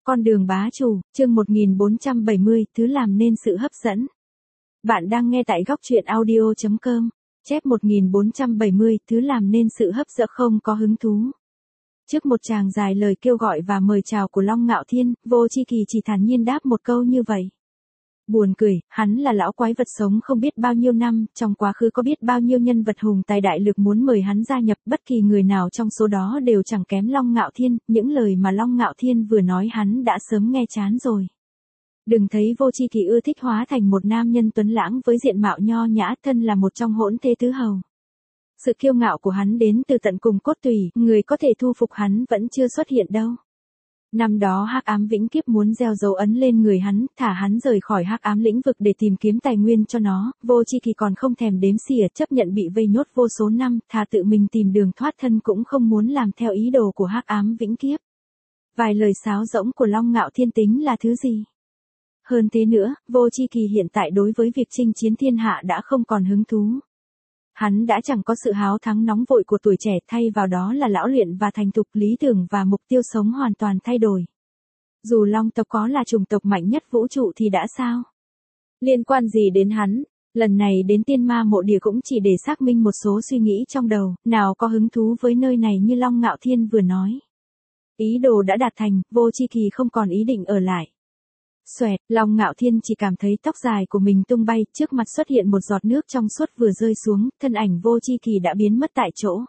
Con đường bá chủ, chương 1470, thứ làm nên sự hấp dẫn. Bạn đang nghe tại góc truyện audio.com. Chép 1470, thứ làm nên sự hấp dẫn không có hứng thú. Trước một tràng dài lời kêu gọi và mời chào của Long Ngạo Thiên, Vô Chi Kỳ chỉ thản nhiên đáp một câu như vậy. Buồn cười, hắn là lão quái vật sống không biết bao nhiêu năm, trong quá khứ có biết bao nhiêu nhân vật hùng tài đại lược muốn mời hắn gia nhập, bất kỳ người nào trong số đó đều chẳng kém Long Ngạo Thiên, những lời mà Long Ngạo Thiên vừa nói hắn đã sớm nghe chán rồi. Đừng thấy Vô Chi Kỳ ưa thích hóa thành một nam nhân tuấn lãng với diện mạo nho nhã, thân là một trong hỗn thế tứ hầu. Sự kiêu ngạo của hắn đến từ tận cùng cốt tủy, người có thể thu phục hắn vẫn chưa xuất hiện đâu. Năm đó Hắc Ám Vĩnh Kiếp muốn gieo dấu ấn lên người hắn, thả hắn rời khỏi Hắc Ám lĩnh vực để tìm kiếm tài nguyên cho nó, Vô Chi Kỳ còn không thèm đếm xỉa, chấp nhận bị vây nhốt vô số năm, thà tự mình tìm đường thoát thân cũng không muốn làm theo ý đồ của Hắc Ám Vĩnh Kiếp. Vài lời sáo rỗng của Long Ngạo Thiên tính là thứ gì? Hơn thế nữa, Vô Chi Kỳ hiện tại đối với việc chinh chiến thiên hạ đã không còn hứng thú. Hắn đã chẳng có sự háo thắng nóng vội của tuổi trẻ, thay vào đó là lão luyện và thành thục, lý tưởng và mục tiêu sống hoàn toàn thay đổi. Dù Long tộc có là chủng tộc mạnh nhất vũ trụ thì đã sao? Liên quan gì đến hắn? Lần này đến Tiên Ma Mộ Địa cũng chỉ để xác minh một số suy nghĩ trong đầu, nào có hứng thú với nơi này như Long Ngạo Thiên vừa nói. Ý đồ đã đạt thành, Vô Chi Kỳ không còn ý định ở lại. Xoẹt, Long Ngạo Thiên chỉ cảm thấy tóc dài của mình tung bay, trước mặt xuất hiện một giọt nước trong suốt vừa rơi xuống, thân ảnh Vô Chi Kỳ đã biến mất tại chỗ.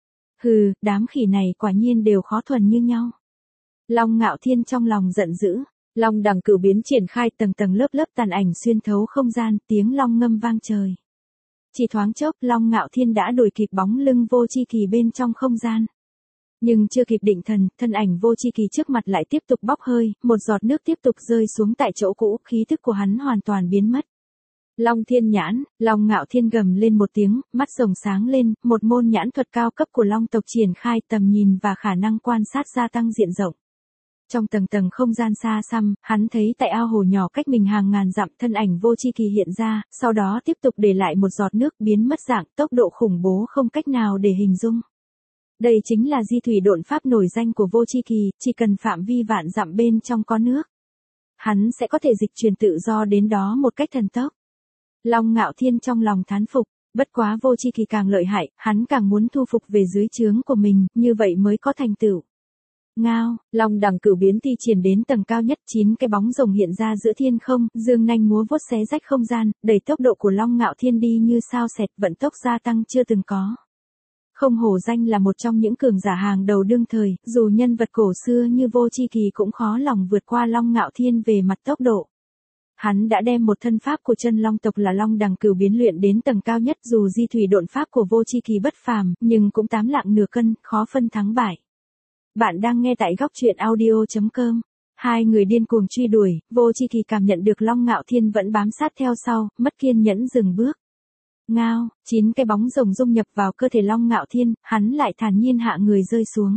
Hừ, đám khỉ này quả nhiên đều khó thuần như nhau. Long Ngạo Thiên trong lòng giận dữ, Long Đằng Cửu biến triển khai tầng tầng lớp lớp tàn ảnh xuyên thấu không gian, tiếng long ngâm vang trời. Chỉ thoáng chốc, Long Ngạo Thiên đã đuổi kịp bóng lưng Vô Chi Kỳ bên trong không gian. Nhưng chưa kịp định thần, thân ảnh Vô Chi Kỳ trước mặt lại tiếp tục bốc hơi, một giọt nước tiếp tục rơi xuống tại chỗ cũ, khí thức của hắn hoàn toàn biến mất. Long Thiên Nhãn, Long Ngạo Thiên gầm lên một tiếng, mắt rồng sáng lên, một môn nhãn thuật cao cấp của Long tộc triển khai, tầm nhìn và khả năng quan sát gia tăng diện rộng. Trong tầng tầng không gian xa xăm, hắn thấy tại ao hồ nhỏ cách mình hàng ngàn dặm, thân ảnh Vô Chi Kỳ hiện ra, sau đó tiếp tục để lại một giọt nước, biến mất dạng, tốc độ khủng bố không cách nào để hình dung. Đây chính là di thủy độn pháp nổi danh của Vô Chi Kỳ, chỉ cần phạm vi vạn dặm bên trong có nước, hắn sẽ có thể dịch chuyển tự do đến đó một cách thần tốc. Long Ngạo Thiên trong lòng thán phục, bất quá Vô Chi Kỳ càng lợi hại, hắn càng muốn thu phục về dưới trướng của mình, như vậy mới có thành tựu. Ngao, Long Đằng Cửu biến thi triển đến tầng cao nhất, 9 cái bóng rồng hiện ra giữa thiên không, dương nanh múa vuốt xé rách không gian, đẩy tốc độ của Long Ngạo Thiên đi như sao xẹt, vận tốc gia tăng chưa từng có. Không hổ danh là một trong những cường giả hàng đầu đương thời, dù nhân vật cổ xưa như Vô Chi Kỳ cũng khó lòng vượt qua Long Ngạo Thiên về mặt tốc độ. Hắn đã đem một thân pháp của chân long tộc là Long Đằng Cửu biến luyện đến tầng cao nhất, dù di thủy độn pháp của Vô Chi Kỳ bất phàm, nhưng cũng 8 lạng nửa cân, khó phân thắng bại. Bạn đang nghe tại góc truyện audio.com. Hai người điên cuồng truy đuổi, Vô Chi Kỳ cảm nhận được Long Ngạo Thiên vẫn bám sát theo sau, mất kiên nhẫn dừng bước. Ngao, 9 cái bóng rồng dung nhập vào cơ thể Long Ngạo Thiên, hắn lại thản nhiên hạ người rơi xuống.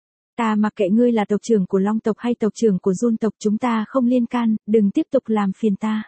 Ta mặc kệ ngươi là tộc trưởng của Long tộc hay tộc trưởng của Jun tộc, chúng ta không liên can, đừng tiếp tục làm phiền ta.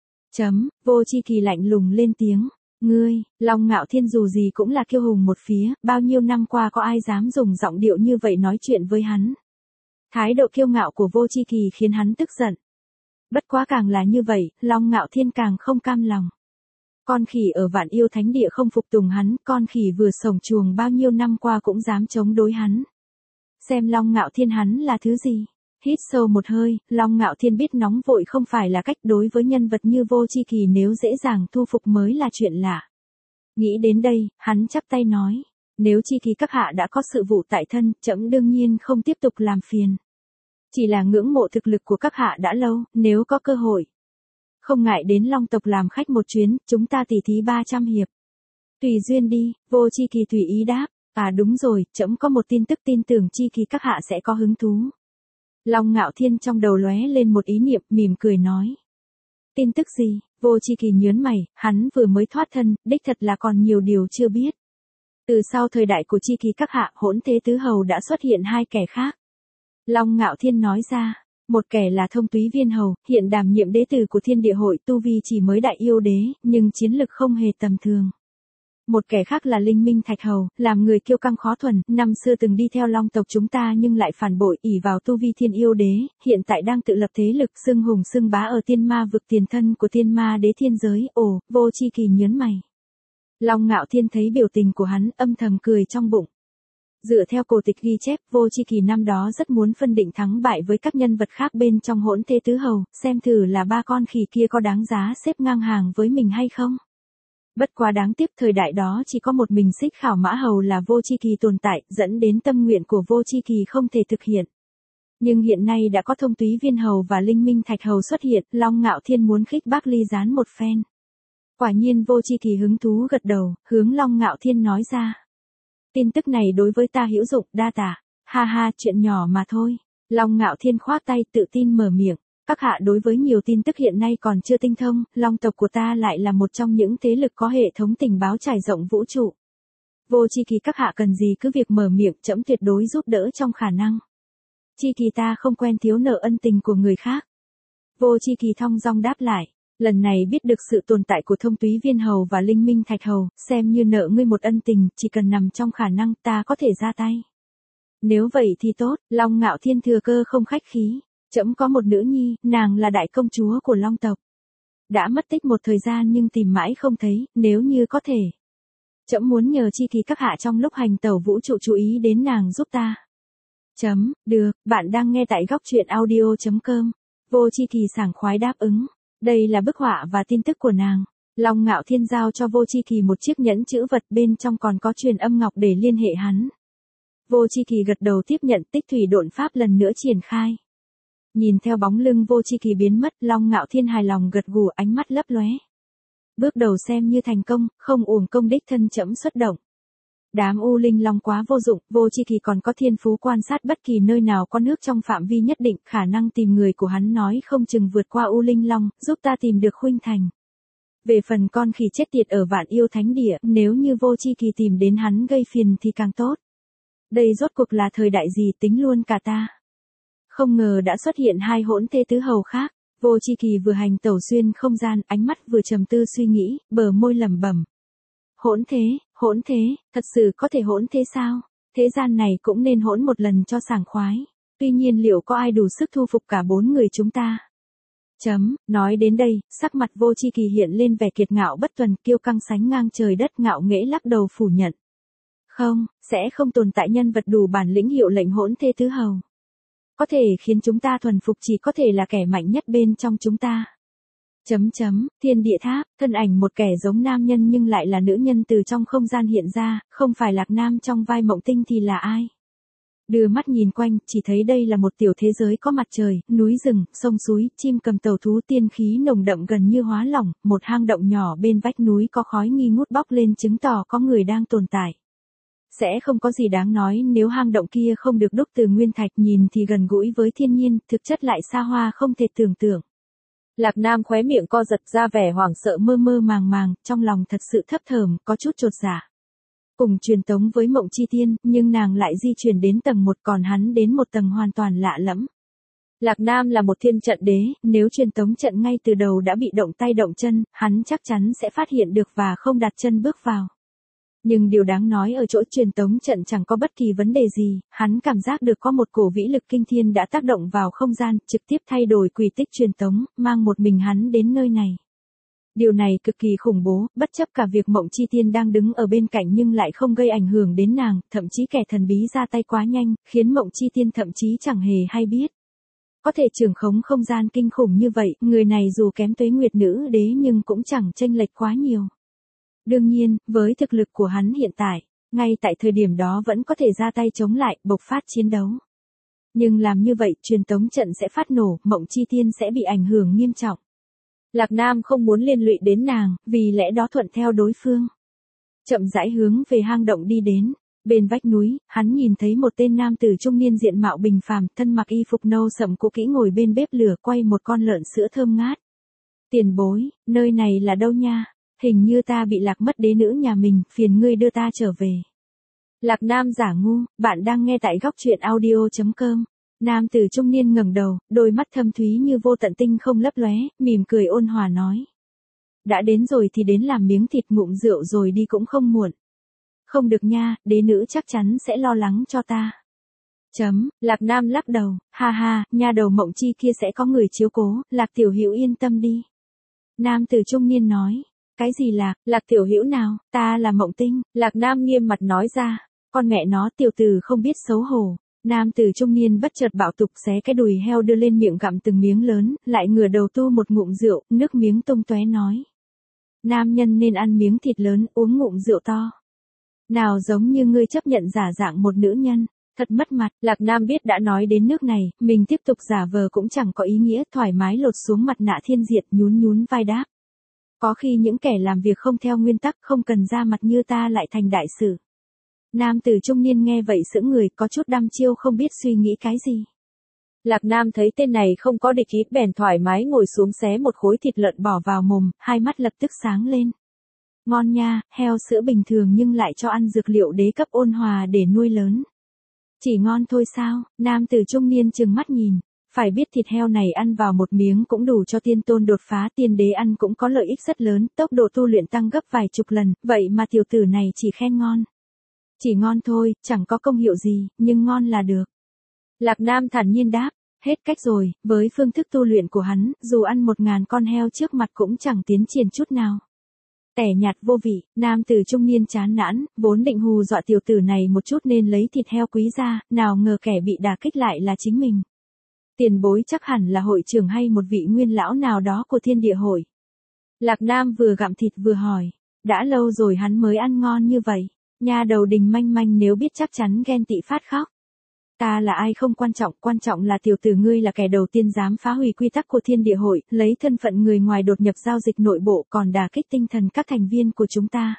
Vô Chi Kỳ lạnh lùng lên tiếng. Ngươi, Long Ngạo Thiên dù gì cũng là kiêu hùng một phía, bao nhiêu năm qua có ai dám dùng giọng điệu như vậy nói chuyện với hắn. Thái độ kiêu ngạo của Vô Chi Kỳ khiến hắn tức giận. Bất quá càng là như vậy, Long Ngạo Thiên càng không cam lòng. Con khỉ ở Vạn Yêu Thánh Địa không phục tùng hắn, con khỉ vừa sổng chuồng bao nhiêu năm qua cũng dám chống đối hắn. Xem Long Ngạo Thiên hắn là thứ gì? Hít sâu một hơi, Long Ngạo Thiên biết nóng vội không phải là cách, đối với nhân vật như Vô Chi Kỳ nếu dễ dàng thu phục mới là chuyện lạ. Nghĩ đến đây, hắn chắp tay nói, nếu Chi Kỳ các hạ đã có sự vụ tại thân, trẫm đương nhiên không tiếp tục làm phiền. Chỉ là ngưỡng mộ thực lực của các hạ đã lâu, nếu có cơ hội. Không ngại đến Long tộc làm khách một chuyến, chúng ta tỉ thí 300 hiệp. Tùy duyên đi, Vô Chi Kỳ tùy ý đáp, à đúng rồi, trẫm có một tin tức, tin tưởng Chi Kỳ các hạ sẽ có hứng thú. Long Ngạo Thiên trong đầu lóe lên một ý niệm, mỉm cười nói. Tin tức gì? Vô Chi Kỳ nhớn mày, hắn vừa mới thoát thân, đích thật là còn nhiều điều chưa biết. Từ sau thời đại của Chi Kỳ các hạ, hỗn thế tứ hầu đã xuất hiện hai kẻ khác. Long Ngạo Thiên nói ra, một kẻ là Thông Túy Viên hầu, hiện đảm nhiệm đế tử của Thiên Địa hội, tu vi chỉ mới đại yêu đế, nhưng chiến lực không hề tầm thường. Một kẻ khác là Linh Minh Thạch Hầu, làm người kiêu căng khó thuần, năm xưa từng đi theo Long tộc chúng ta nhưng lại phản bội ỷ vào tu vi thiên yêu đế, hiện tại đang tự lập thế lực xưng hùng xưng bá ở tiên ma vực tiền thân của tiên ma đế thiên giới. Ồ, Vô Chi Kỳ nhớn mày. Long Ngạo Thiên thấy biểu tình của hắn âm thầm cười trong bụng. Dựa theo cổ tịch ghi chép, Vô Chi Kỳ năm đó rất muốn phân định thắng bại với các nhân vật khác bên trong Hỗn Thế Tứ Hầu, xem thử là ba con khỉ kia có đáng giá xếp ngang hàng với mình hay không. Bất quá đáng tiếc thời đại đó chỉ có một mình Xích Khảo Mã Hầu là Vô Chi Kỳ tồn tại, dẫn đến tâm nguyện của Vô Chi Kỳ không thể thực hiện. Nhưng hiện nay đã có Thông Túy Viên Hầu và Linh Minh Thạch Hầu xuất hiện, Long Ngạo Thiên muốn khích bác ly gián một phen. Quả nhiên Vô Chi Kỳ hứng thú gật đầu, hướng Long Ngạo Thiên nói ra. Tin tức này đối với ta hữu dụng, đa tạ. Ha ha, chuyện nhỏ mà thôi. Long Ngạo Thiên khoác tay tự tin mở miệng. Các hạ đối với nhiều tin tức hiện nay còn chưa tinh thông, Long tộc của ta lại là một trong những thế lực có hệ thống tình báo trải rộng vũ trụ. Vô Chi Kỳ các hạ cần gì cứ việc mở miệng, trẫm tuyệt đối giúp đỡ trong khả năng. Chi Kỳ ta không quen thiếu nợ ân tình của người khác. Vô Chi Kỳ thong dong đáp lại. Lần này biết được sự tồn tại của Thông Túy Viên Hầu và Linh Minh Thạch Hầu, xem như nợ ngươi một ân tình, chỉ cần nằm trong khả năng ta có thể ra tay. Nếu vậy thì tốt, Long Ngạo Thiên thừa cơ không khách khí. Trẫm có một nữ nhi, nàng là đại công chúa của Long tộc. Đã mất tích một thời gian nhưng tìm mãi không thấy, nếu như có thể. Trẫm muốn nhờ Chi Kỳ các hạ trong lúc hành tẩu vũ trụ chú ý đến nàng giúp ta. Được, bạn đang nghe tại góc truyện audio.com. Vô Chi Kỳ sảng khoái đáp ứng. Đây là bức họa và tin tức của nàng. Long Ngạo Thiên giao cho Vô Chi Kỳ một chiếc nhẫn chữ vật bên trong còn có truyền âm ngọc để liên hệ hắn. Vô Chi Kỳ gật đầu tiếp nhận, tích thủy độn pháp lần nữa triển khai. Nhìn theo bóng lưng Vô Chi Kỳ biến mất, Long Ngạo Thiên hài lòng gật gù, ánh mắt lấp lóe. Bước đầu xem như thành công, không uổng công đích thân trẫm xuất động. Đám U Linh Long quá vô dụng, Vô Chi Kỳ còn có thiên phú quan sát bất kỳ nơi nào có nước trong phạm vi nhất định, khả năng tìm người của hắn nói không chừng vượt qua U Linh Long, giúp ta tìm được Khuynh Thành. Về phần con khỉ chết tiệt ở Vạn Yêu Thánh Địa, nếu như Vô Chi Kỳ tìm đến hắn gây phiền thì càng tốt. Đây rốt cuộc là thời đại gì, tính luôn cả ta. Không ngờ đã xuất hiện hai Hỗn Thế Tứ Hầu khác. Vô Chi Kỳ vừa hành tẩu xuyên không gian, ánh mắt vừa trầm tư suy nghĩ, bờ môi lẩm bẩm. Hỗn thế, thật sự có thể hỗn thế sao? Thế gian này cũng nên hỗn một lần cho sảng khoái. Tuy nhiên liệu có ai đủ sức thu phục cả bốn người chúng ta? Nói đến đây, sắc mặt Vô Chi Kỳ hiện lên vẻ kiệt ngạo bất tuần, kiêu căng sánh ngang trời đất, ngạo nghễ lắc đầu phủ nhận. Không, sẽ không tồn tại nhân vật đủ bản lĩnh hiệu lệnh Hỗn Thế Tứ Hầu. Có thể khiến chúng ta thuần phục chỉ có thể là kẻ mạnh nhất bên trong chúng ta. Thiên Địa Tháp, thân ảnh một kẻ giống nam nhân nhưng lại là nữ nhân từ trong không gian hiện ra, không phải Lạc Nam trong vai Mộng Tinh thì là ai? Đưa mắt nhìn quanh, chỉ thấy đây là một tiểu thế giới có mặt trời, núi rừng, sông suối, chim cầm tàu thú, tiên khí nồng đậm gần như hóa lỏng, một hang động nhỏ bên vách núi có khói nghi ngút bốc lên chứng tỏ có người đang tồn tại. Sẽ không có gì đáng nói nếu hang động kia không được đúc từ nguyên thạch, nhìn thì gần gũi với thiên nhiên, thực chất lại xa hoa không thể tưởng tượng. Lạc Nam khóe miệng co giật ra vẻ hoảng sợ mơ mơ màng màng, trong lòng thật sự thấp thởm, có chút chột dạ. Cùng truyền tống với Mộng Chi Tiên, nhưng nàng lại di chuyển đến tầng 1 còn hắn đến một tầng hoàn toàn lạ lẫm. Lạc Nam là một thiên trận đế, nếu truyền tống trận ngay từ đầu đã bị động tay động chân, hắn chắc chắn sẽ phát hiện được và không đặt chân bước vào. Nhưng điều đáng nói ở chỗ truyền tống trận chẳng có bất kỳ vấn đề gì, hắn cảm giác được có một cổ vĩ lực kinh thiên đã tác động vào không gian, trực tiếp thay đổi quy tích truyền tống, mang một mình hắn đến nơi này. Điều này cực kỳ khủng bố, bất chấp cả việc Mộng Chi Tiên đang đứng ở bên cạnh nhưng lại không gây ảnh hưởng đến nàng, thậm chí kẻ thần bí ra tay quá nhanh, khiến Mộng Chi Tiên thậm chí chẳng hề hay biết. Có thể trưởng khống không gian kinh khủng như vậy, người này dù kém Tuế Nguyệt Nữ Đế nhưng cũng chẳng chênh lệch quá nhiều. Đương nhiên, với thực lực của hắn hiện tại, ngay tại thời điểm đó vẫn có thể ra tay chống lại, bộc phát chiến đấu. Nhưng làm như vậy, truyền tống trận sẽ phát nổ, Mộng Chi Tiên sẽ bị ảnh hưởng nghiêm trọng. Lạc Nam không muốn liên lụy đến nàng, vì lẽ đó thuận theo đối phương. Chậm rãi hướng về hang động đi đến. Bên vách núi, hắn nhìn thấy một tên nam tử trung niên diện mạo bình phàm, thân mặc y phục nâu sậm cũ kỹ ngồi bên bếp lửa quay một con lợn sữa thơm ngát. Tiền bối, nơi này là đâu nha? Hình như ta bị lạc mất đế nữ nhà mình, phiền ngươi đưa ta trở về. Lạc Nam giả ngu, bạn đang nghe tại góc truyện audio.com. Nam tử trung niên ngẩng đầu, đôi mắt thâm thúy như vô tận tinh không lấp lóe, mỉm cười ôn hòa nói. Đã đến rồi thì đến làm miếng thịt ngụm rượu rồi đi cũng không muộn. Không được nha, đế nữ chắc chắn sẽ lo lắng cho ta. Lạc Nam lắc đầu, ha ha, nha đầu Mộng Chi kia sẽ có người chiếu cố, Lạc Tiểu Hữu yên tâm đi. Nam tử trung niên nói, cái gì Lạc Tiểu Hữu nào, ta là Mộng Tinh, Lạc Nam nghiêm mặt nói ra, con mẹ nó tiểu tử không biết xấu hổ. Nam tử trung niên bất chợt bạo tục xé cái đùi heo đưa lên miệng gặm từng miếng lớn, lại ngửa đầu tu một ngụm rượu, nước miếng tung tóe nói. Nam nhân nên ăn miếng thịt lớn, uống ngụm rượu to. Nào giống như ngươi chấp nhận giả dạng một nữ nhân. Thật mất mặt, Lạc Nam biết đã nói đến nước này, mình tiếp tục giả vờ cũng chẳng có ý nghĩa, thoải mái lột xuống mặt nạ thiên diệt, nhún vai đáp. Có khi những kẻ làm việc không theo nguyên tắc, không cần ra mặt như ta lại thành đại sự. Nam tử trung niên nghe vậy sững người, có chút đăm chiêu không biết suy nghĩ cái gì. Lạc Nam thấy tên này không có địch ý, bèn thoải mái ngồi xuống xé một khối thịt lợn bỏ vào mồm, hai mắt lập tức sáng lên. Ngon nha, heo sữa bình thường nhưng lại cho ăn dược liệu đế cấp ôn hòa để nuôi lớn. Chỉ ngon thôi sao, nam tử trung niên trừng mắt nhìn, phải biết thịt heo này ăn vào một miếng cũng đủ cho tiên tôn đột phá, tiên đế ăn cũng có lợi ích rất lớn, tốc độ tu luyện tăng gấp vài chục lần, vậy mà tiểu tử này chỉ khen ngon. Chỉ ngon thôi, chẳng có công hiệu gì, nhưng ngon là được. Lạc Nam thản nhiên đáp, hết cách rồi, với phương thức tu luyện của hắn, dù ăn 1000 con heo trước mặt cũng chẳng tiến triển chút nào. Tẻ nhạt vô vị, nam tử trung niên chán nản, vốn định hù dọa tiểu tử này một chút nên lấy thịt heo quý ra, nào ngờ kẻ bị đả kích lại là chính mình. Tiền bối chắc hẳn là hội trưởng hay một vị nguyên lão nào đó của thiên địa hội. Lạc Nam vừa gặm thịt vừa hỏi, đã lâu rồi hắn mới ăn ngon như vậy, nha đầu Đình manh manh nếu biết chắc chắn ghen tị phát khóc. Ta là ai không quan trọng là tiểu tử ngươi là kẻ đầu tiên dám phá hủy quy tắc của thiên địa hội, lấy thân phận người ngoài đột nhập giao dịch nội bộ còn đả kích tinh thần các thành viên của chúng ta.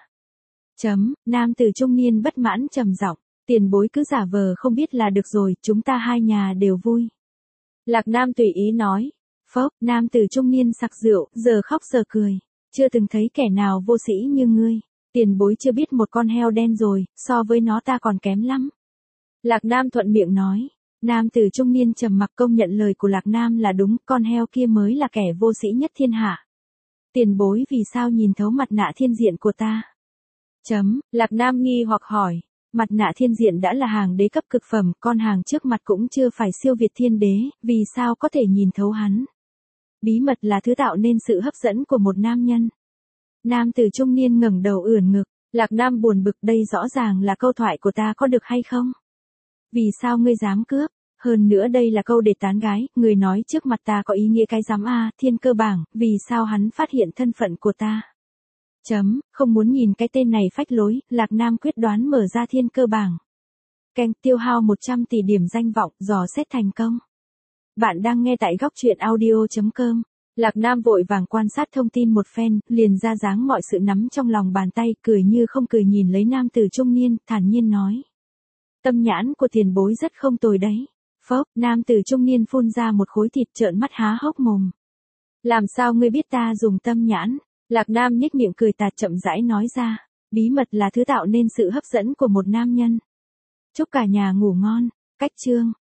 Nam tử trung niên bất mãn trầm giọng, tiền bối cứ giả vờ không biết là được rồi, chúng ta hai nhà đều vui. Lạc Nam tùy ý nói, phốc, nam tử trung niên sặc rượu, giờ khóc giờ cười, chưa từng thấy kẻ nào vô sĩ như ngươi, tiền bối chưa biết một con heo đen rồi, so với nó ta còn kém lắm. Lạc Nam thuận miệng nói, nam tử trung niên trầm mặc công nhận lời của Lạc Nam là đúng, con heo kia mới là kẻ vô sĩ nhất thiên hạ. Tiền bối vì sao nhìn thấu mặt nạ thiên diện của ta? Lạc Nam nghi hoặc hỏi, mặt nạ thiên diện đã là hàng đế cấp cực phẩm, con hàng trước mặt cũng chưa phải siêu việt thiên đế, vì sao có thể nhìn thấu hắn? Bí mật là thứ tạo nên sự hấp dẫn của một nam nhân. Nam tử trung niên ngẩng đầu ưỡn ngực, Lạc Nam buồn bực, đây rõ ràng là câu thoại của ta có được hay không? Vì sao ngươi dám cướp? Hơn nữa đây là câu để tán gái, người nói trước mặt ta có ý nghĩa cái dám thiên cơ bảng, vì sao hắn phát hiện thân phận của ta? Không muốn nhìn cái tên này phách lối, Lạc Nam quyết đoán mở ra thiên cơ bảng. Keng tiêu hao 100 tỷ điểm danh vọng, dò xét thành công. Bạn đang nghe tại góc truyện audio.com. Lạc Nam vội vàng quan sát thông tin một phen, liền ra dáng mọi sự nắm trong lòng bàn tay, cười như không cười nhìn lấy nam tử trung niên, thản nhiên nói. Tâm nhãn của tiền bối rất không tồi đấy. Phốc, nam tử trung niên phun ra một khối thịt trợn mắt há hốc mồm. Làm sao ngươi biết ta dùng tâm nhãn? Lạc Nam nhếch miệng cười tà chậm rãi nói ra. Bí mật là thứ tạo nên sự hấp dẫn của một nam nhân. Chúc cả nhà ngủ ngon. Cách chương.